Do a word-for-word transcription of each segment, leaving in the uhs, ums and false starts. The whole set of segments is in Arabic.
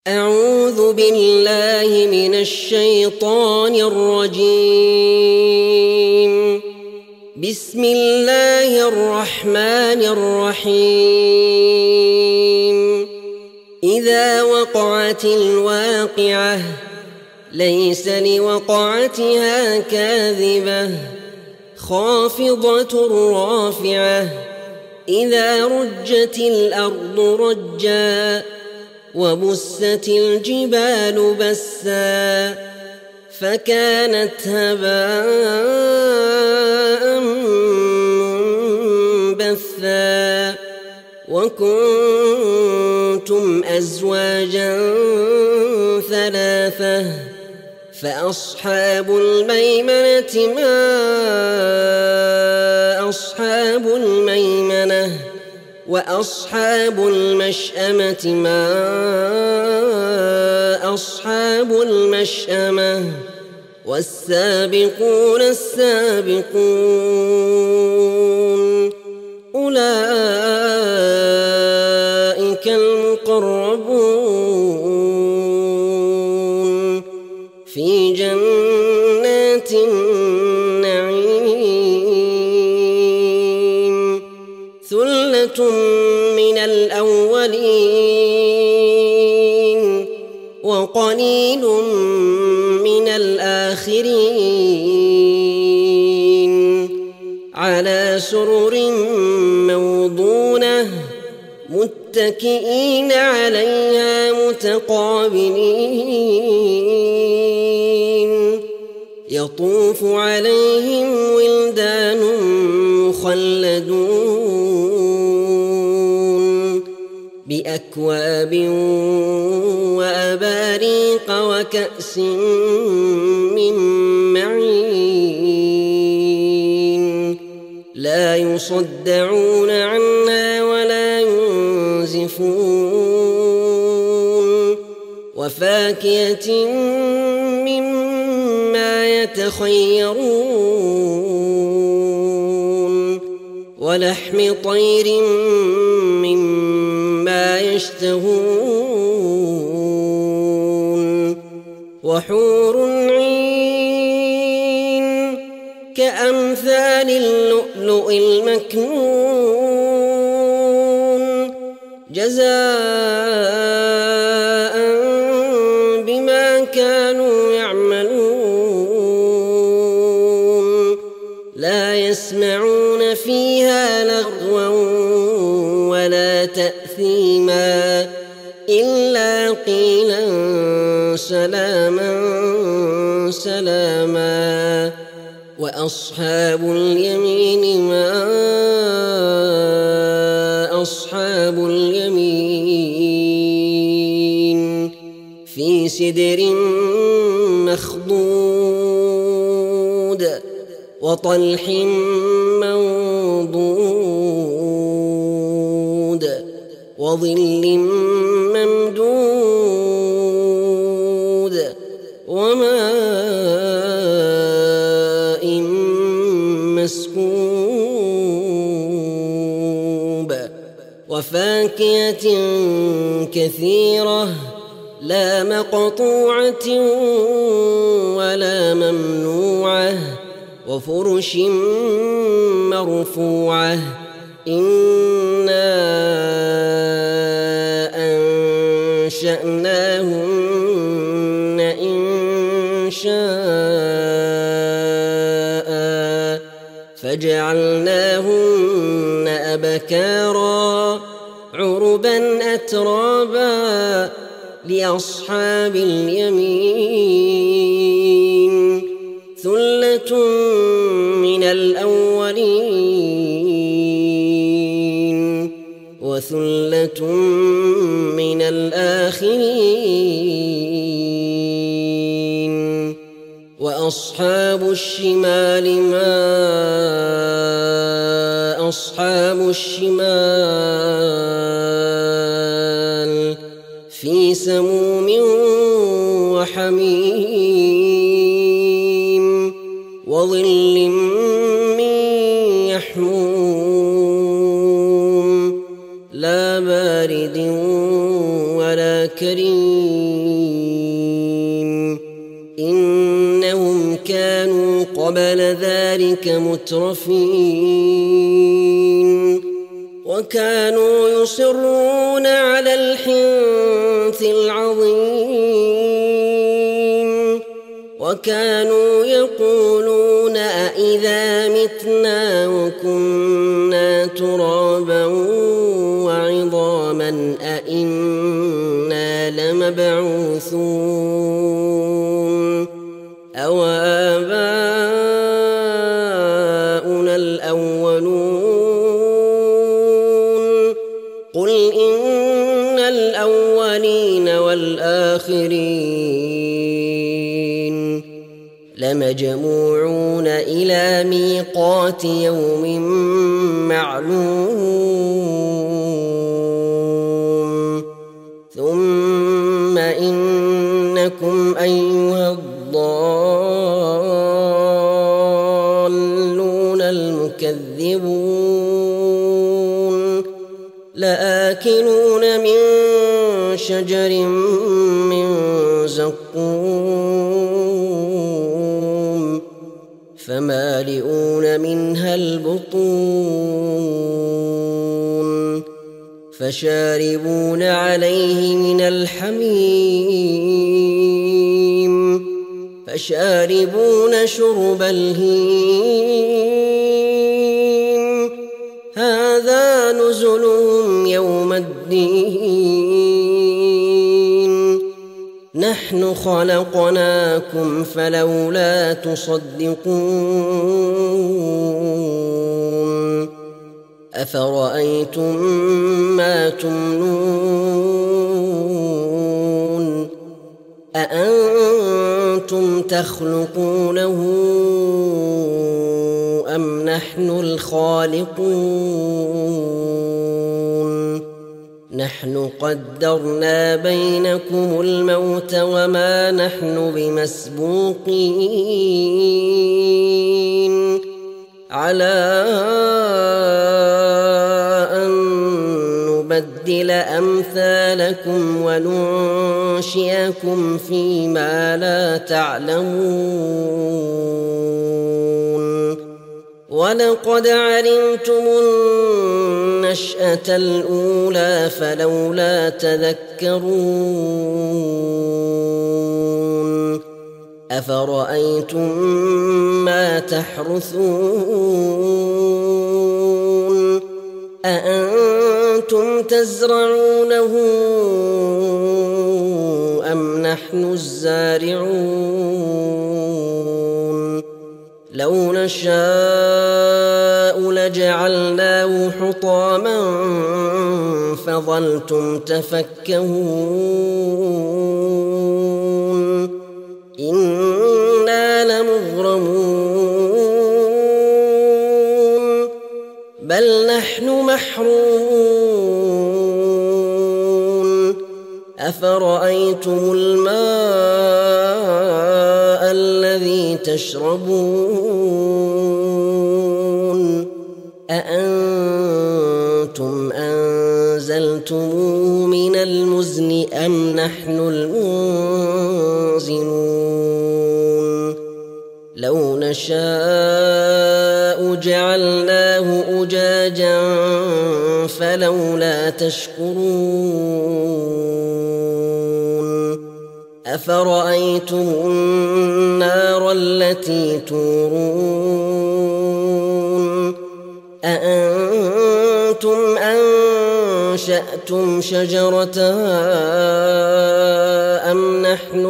أعوذ بالله من الشيطان الرجيم. بسم الله الرحمن الرحيم. إذا وقعت الواقعة ليس لوقعتها كاذبة خافضة رافعة إذا رجت الأرض رجا وبست الجبال بسا فكانت هباء منبثا وكنتم أزواجا ثلاثة فأصحاب الميمنة ما أصحاب الميمنة وأصحاب المشأمة ما أصحاب المشأمة والسابقون السابقون أولئك المقربون في جنات النعيم ثلة من الأولين وقليل من الآخرين على سرر موضونة متكئين عليها متقابلين يطوف عليهم ولدان مخلدون بأكواب وأباريق وكأس من معين لا يصدعون عنها ولا ينزفون وفاكهة مما يتخيرون ولحم طير مما يشتهون وحور عين كأمثال اللؤلؤ المكنون جزاء بما كانوا يعملون لا يسمعون فيها لغوا ولا تأثيما إلا قيلا سلاما سلاما وأصحاب اليمين ما أصحاب اليمين في سدر مخضود وطلح منضود وظل ممدود وماء مسكوب وفاكهة كثيرة لا مقطوعة ولا ممنوعة وفرش مرفوعة إنا أنشأناهن إن شاء فجعلناهن أبكارا عربا أترابا لأصحاب اليمين ثلة من الأولين وثلة من الآخرين وأصحاب الشمال ما أصحاب الشمال في سموم وحميم وظل من يحموم لا بارد ولا كريم الجحيم إنهم كانوا قبل ذلك مترفين وكانوا يصرون على الحنث العظيم وكانوا يقولون أإذا متنا وكنا ترابا وعظاما أإنا لمبعوثون أو آباؤنا الأولون قل إن الأولين والآخرين لمجموعون إلى ميقات يوم معلوم ثم إنكم أيها الضالون المكذبون لآكلون من شجر من زقوم فمالئون منها البطون فشاربون عليه من الحميم فشاربون شرب الهيم هذا نزلهم يوم الدين نحن خلقناكم فلولا تصدقون أفرأيتم ما تمنون أأنتم تخلقونه أم نحن الخالقون نحن قدرنا بينكم الموت وما نحن بمسبوقين على أن نبدل أمثالكم وننشئكم فيما لا تعلمون ولقد علمتم النشأة الأولى فلولا تذكرون أفرأيتم ما تحرثون أأنتم تزرعونه أم نحن الزارعون لو نشاء لجعلناه حطاما فظلتم تفكهون إنا لمغرمون بل نحن محرومون أفرأيتم الماء الذي تشربون أأنتم أنزلتموه من المزن أم نحن المنزلون لو نشاء جعلناه أجاجا فلولا تشكرون أفرأيتم النار التي تورون أأنتم أنشأتم شجرتها أم نحن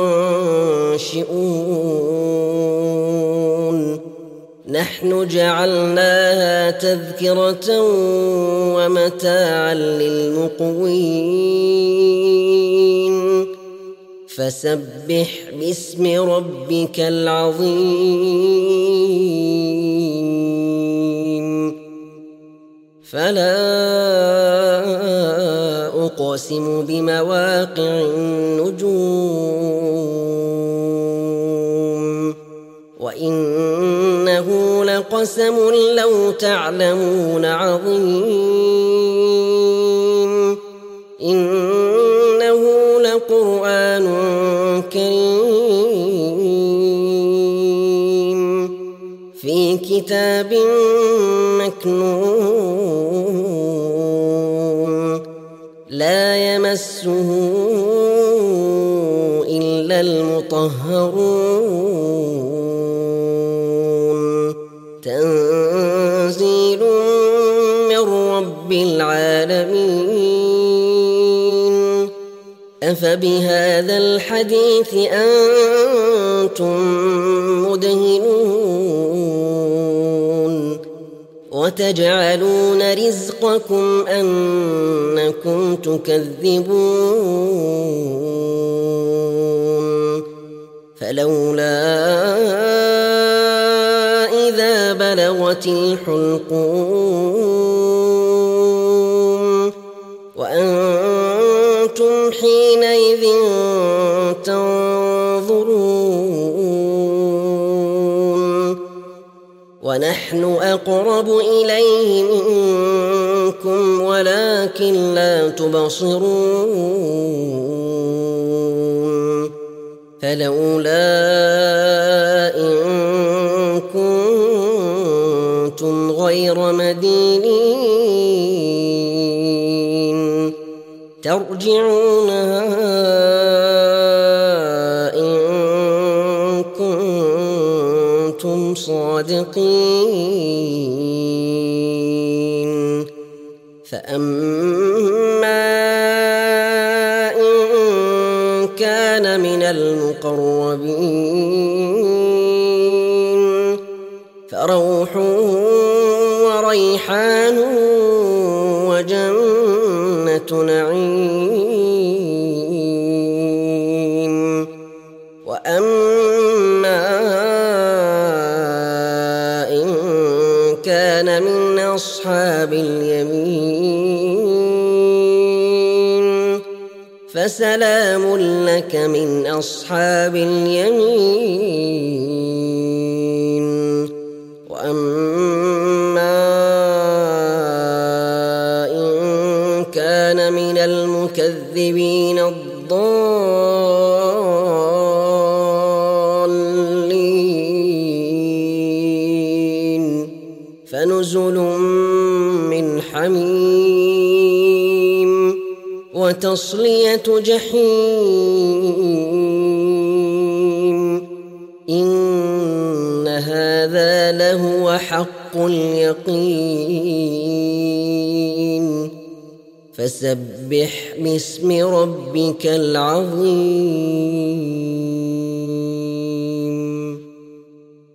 المنشئون نحن جعلناها تذكرة ومتاعا للمقوين فسبح باسم ربك العظيم فلا أقسم بمواقع النجوم وإنه لقسم لو تعلمون عظيم إنه لقرآن كريم في كتاب مكنون لا يمسه إلا المطهرون تنزيل من رب العالمين أفبهذا الحديث أنتم مدهنون وتجعلون رزقكم أنكم تكذبون فلولا إذا بلغت الحلقوم وأنتم حينئذ تنظرون ونحن أقرب إليه منكم ولكن لا تبصرون فلولا إن كنتم غير مدينين ترجعونها إن كنتم صادقين فأما إن كان من المقربين فروح وريحان وجنة نعيم وأما إن كان من أصحاب اليمين فسلام لك من أصحاب اليمين وأما إن كان من المكذبين الضالين فنزل من حميم وتصلية جحيم إن هذا لهو حق اليقين فسبح باسم ربك العظيم.